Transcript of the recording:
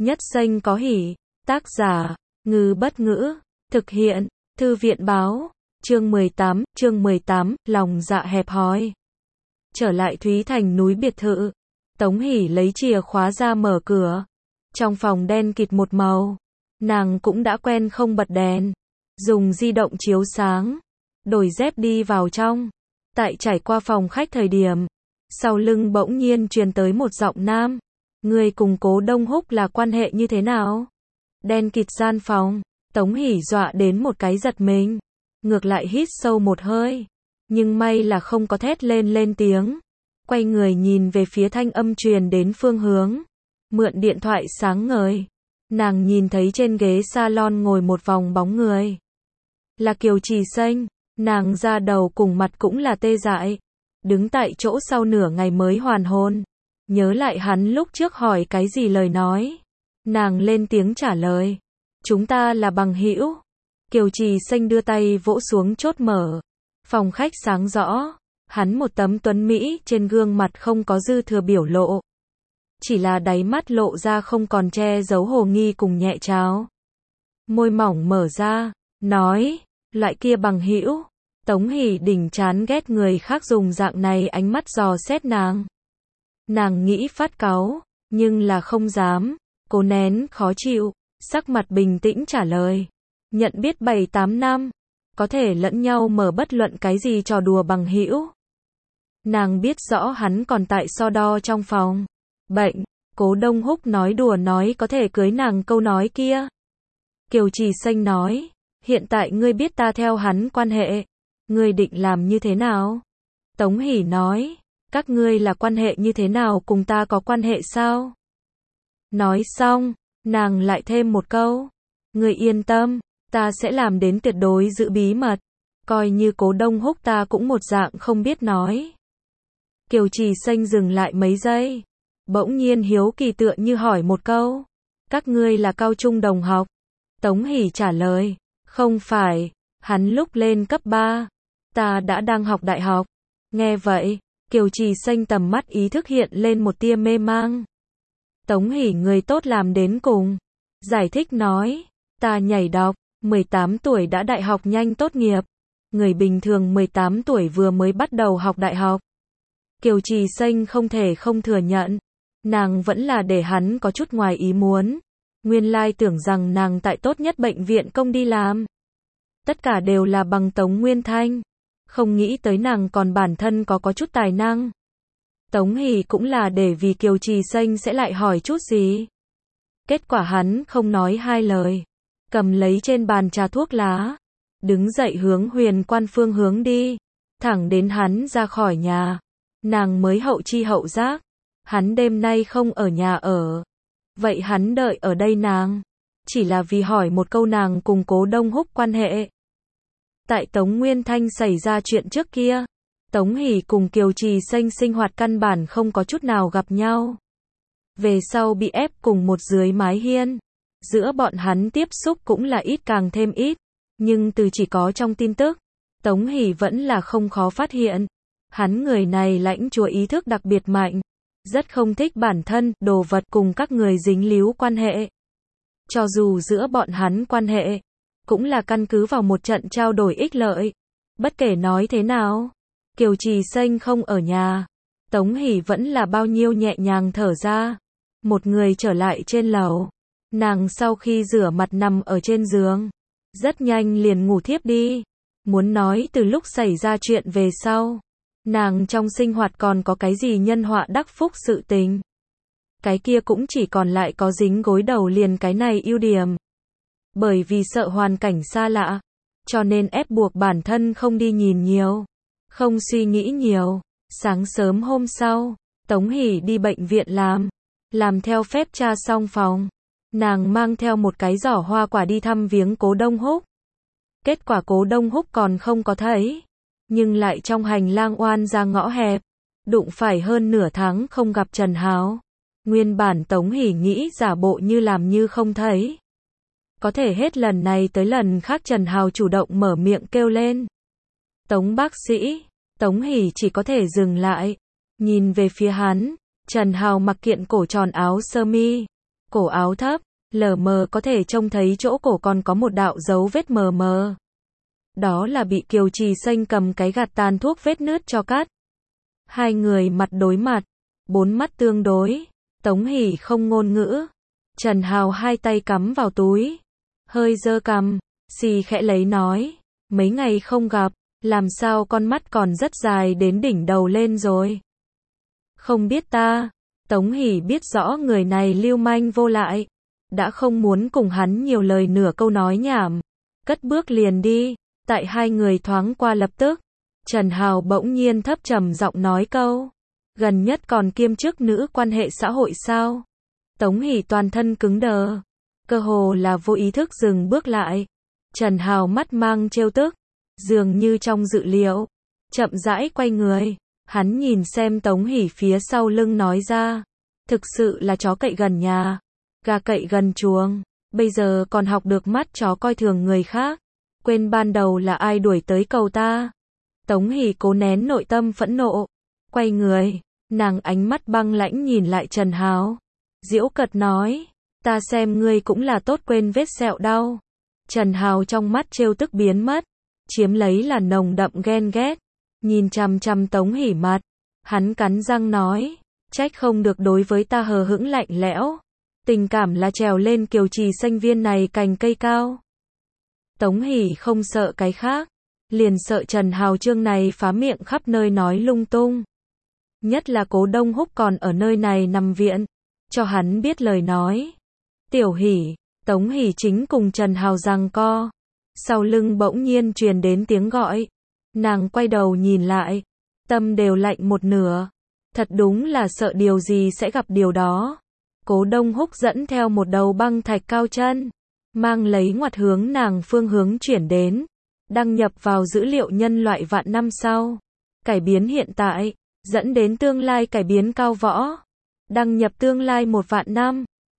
Nhất xanh có hỉ. Tác giả, Ngư Bất Ngữ. Thực hiện, Thư viện Báo. Chương 18, lòng dạ hẹp hòi. Trở lại Thúy Thành núi biệt thự. Tống Hỷ lấy chìa khóa ra mở cửa. Trong phòng đen kịt một màu. Nàng cũng đã quen không bật đèn. Dùng di động chiếu sáng. Đổi dép đi vào trong. Tại trải qua phòng khách thời điểm. Sau lưng bỗng nhiên truyền tới một giọng nam. Người cùng Cố Đông Húc là quan hệ như thế nào? Đen kịt gian phòng. Tống Hỷ dọa đến một cái giật mình. Ngược lại hít sâu một hơi. Nhưng may là không có thét lên tiếng. Quay người nhìn về phía thanh âm truyền đến phương hướng. Mượn điện thoại sáng ngời. Nàng nhìn thấy trên ghế salon ngồi một vòng bóng người. Là Kiều Trì Xanh. Nàng da đầu cùng mặt cũng là tê dại. Đứng tại chỗ sau nửa ngày mới hoàn hồn. Nhớ lại hắn lúc trước hỏi cái gì lời nói. Nàng lên tiếng trả lời. Chúng ta là bằng hữu. Kiều Trì Xanh đưa tay vỗ xuống chốt mở. Phòng khách sáng rõ. Hắn một tấm tuấn mỹ trên gương mặt không có dư thừa biểu lộ. Chỉ là đáy mắt lộ ra không còn che giấu hồ nghi cùng nhẹ trao. Môi mỏng mở ra, nói, loại kia bằng hữu. Tống Hỷ đỉnh chán ghét người khác dùng dạng này ánh mắt dò xét nàng. Nàng nghĩ phát cáu, nhưng là không dám, cố nén khó chịu, sắc mặt bình tĩnh trả lời. Nhận biết 7-8 năm, có thể lẫn nhau mở bất luận cái gì trò đùa bằng hữu. Nàng biết rõ hắn còn tại so đo trong phòng. Bệnh, Cố Đông Húc nói đùa nói có thể cưới nàng câu nói kia. Kiều Trì Xanh nói, hiện tại ngươi biết ta theo hắn quan hệ, ngươi định làm như thế nào? Tống Hỷ nói, các ngươi là quan hệ như thế nào cùng ta có quan hệ sao? Nói xong, nàng lại thêm một câu, ngươi yên tâm, ta sẽ làm đến tuyệt đối giữ bí mật, coi như Cố Đông Húc ta cũng một dạng không biết nói. Kiều Trì Xanh dừng lại mấy giây, bỗng nhiên hiếu kỳ tựa như hỏi một câu, các ngươi là cao trung đồng học? Tống Hỷ trả lời, không phải, hắn lúc lên cấp 3, ta đã đang học đại học. Nghe vậy, Kiều Trì Xanh tầm mắt ý thức hiện lên một tia mê mang. Tống Hỷ người tốt làm đến cùng, giải thích nói, ta nhảy đọc, 18 tuổi đã đại học nhanh tốt nghiệp, người bình thường 18 tuổi vừa mới bắt đầu học đại học. Kiều Trì Xanh không thể không thừa nhận, nàng vẫn là để hắn có chút ngoài ý muốn. Nguyên lai tưởng rằng nàng tại tốt nhất bệnh viện công đi làm. Tất cả đều là bằng Tống Nguyên Thanh. Không nghĩ tới nàng còn bản thân có chút tài năng. Tống Hỷ cũng là để vì Kiều Trì Xanh sẽ lại hỏi chút gì. Kết quả hắn không nói hai lời. Cầm lấy trên bàn trà thuốc lá. Đứng dậy hướng Huyền Quan phương hướng đi. Thẳng đến hắn ra khỏi nhà. Nàng mới hậu chi hậu giác. Hắn đêm nay không ở nhà ở. Vậy hắn đợi ở đây nàng. Chỉ là vì hỏi một câu nàng cùng Cố Đông Húc quan hệ. Tại Tống Nguyên Thanh xảy ra chuyện trước kia. Tống Hỷ cùng Kiều Trì Xanh sinh hoạt căn bản không có chút nào gặp nhau. Về sau bị ép cùng một dưới mái hiên. Giữa bọn hắn tiếp xúc cũng là ít càng thêm ít. Nhưng từ chỉ có trong tin tức. Tống Hỷ vẫn là không khó phát hiện. Hắn người này lãnh chúa ý thức đặc biệt mạnh. Rất không thích bản thân, đồ vật cùng các người dính líu quan hệ. Cho dù giữa bọn hắn quan hệ, cũng là căn cứ vào một trận trao đổi ích lợi. Bất kể nói thế nào, Kiều Trì Xanh không ở nhà. Tống Hỷ vẫn là bao nhiêu nhẹ nhàng thở ra. Một người trở lại trên lầu. Nàng sau khi rửa mặt nằm ở trên giường. Rất nhanh liền ngủ thiếp đi. Muốn nói từ lúc xảy ra chuyện về sau. Nàng trong sinh hoạt còn có cái gì nhân họa đắc phúc sự tình. Cái kia cũng chỉ còn lại có dính gối đầu liền cái này ưu điểm. Bởi vì sợ hoàn cảnh xa lạ. Cho nên ép buộc bản thân không đi nhìn nhiều. Không suy nghĩ nhiều. Sáng sớm hôm sau, Tống Hỷ đi bệnh viện làm theo phép tra xong phòng. Nàng mang theo một cái giỏ hoa quả đi thăm viếng Cố Đông Húc. Kết quả Cố Đông Húc còn không có thấy. Nhưng lại trong hành lang oan ra ngõ hẹp. Đụng phải hơn nửa tháng không gặp Trần Hào. Nguyên bản Tống Hỷ nghĩ giả bộ như làm như không thấy. Có thể hết lần này tới lần khác Trần Hào chủ động mở miệng kêu lên. Tống bác sĩ, Tống Hỷ chỉ có thể dừng lại. Nhìn về phía hắn, Trần Hào mặc kiện cổ tròn áo sơ mi. cổ áo thấp, lờ mờ có thể trông thấy chỗ cổ còn có một đạo dấu vết mờ mờ. Đó là bị Kiều Trì Xanh cầm cái gạt tàn thuốc vết nứt cho cắt. Hai người mặt đối mặt, bốn mắt tương đối, Tống Hỷ không ngôn ngữ. Trần Hào hai tay cắm vào túi, hơi giơ cằm, xì khẽ lấy nói, mấy ngày không gặp, làm sao con mắt còn rất dài đến đỉnh đầu lên rồi. Không biết ta, Tống Hỷ biết rõ người này lưu manh vô lại, đã không muốn cùng hắn nhiều lời nửa câu nói nhảm, cất bước liền đi. Tại hai người thoáng qua lập tức, Trần Hào bỗng nhiên thấp trầm giọng nói câu, gần nhất còn kiêm chức nữ quan hệ xã hội sao? Tống Hỷ toàn thân cứng đờ, cơ hồ là vô ý thức dừng bước lại. Trần Hào mắt mang trêu tức, dường như trong dự liệu, chậm rãi quay người, hắn nhìn xem Tống Hỷ phía sau lưng nói ra, thực sự là chó cậy gần nhà, gà cậy gần chuồng, bây giờ còn học được mắt chó coi thường người khác, quên ban đầu là ai đuổi tới cầu ta. Tống Hỷ cố nén nội tâm phẫn nộ, quay người, nàng ánh mắt băng lãnh nhìn lại Trần Hào, giễu cợt nói, ta xem ngươi cũng là tốt quên vết sẹo đau. Trần Hào trong mắt trêu tức biến mất, chiếm lấy là nồng đậm ghen ghét, nhìn chằm chằm Tống Hỷ mặt, hắn cắn răng nói, trách không được đối với ta hờ hững lạnh lẽo, tình cảm là trèo lên Kiều Trì Xanh viên này cành cây cao. Tống Hỷ không sợ cái khác, liền sợ Trần Hào chương này phá miệng khắp nơi nói lung tung. Nhất là Cố Đông Húc còn ở nơi này nằm viện, cho hắn biết lời nói. Tiểu Hỷ, Tống Hỷ chính cùng Trần Hào giằng co, sau lưng bỗng nhiên truyền đến tiếng gọi. Nàng quay đầu nhìn lại, tâm đều lạnh một nửa, thật đúng là sợ điều gì sẽ gặp điều đó. Cố Đông Húc dẫn theo một đầu băng thạch cao chân, mang lấy ngoặt hướng nàng phương hướng chuyển đến, đăng nhập vào dữ liệu nhân loại vạn năm sau, cải biến hiện tại, dẫn đến tương lai cải biến cao võ, đăng nhập tương lai 1 vạn năm.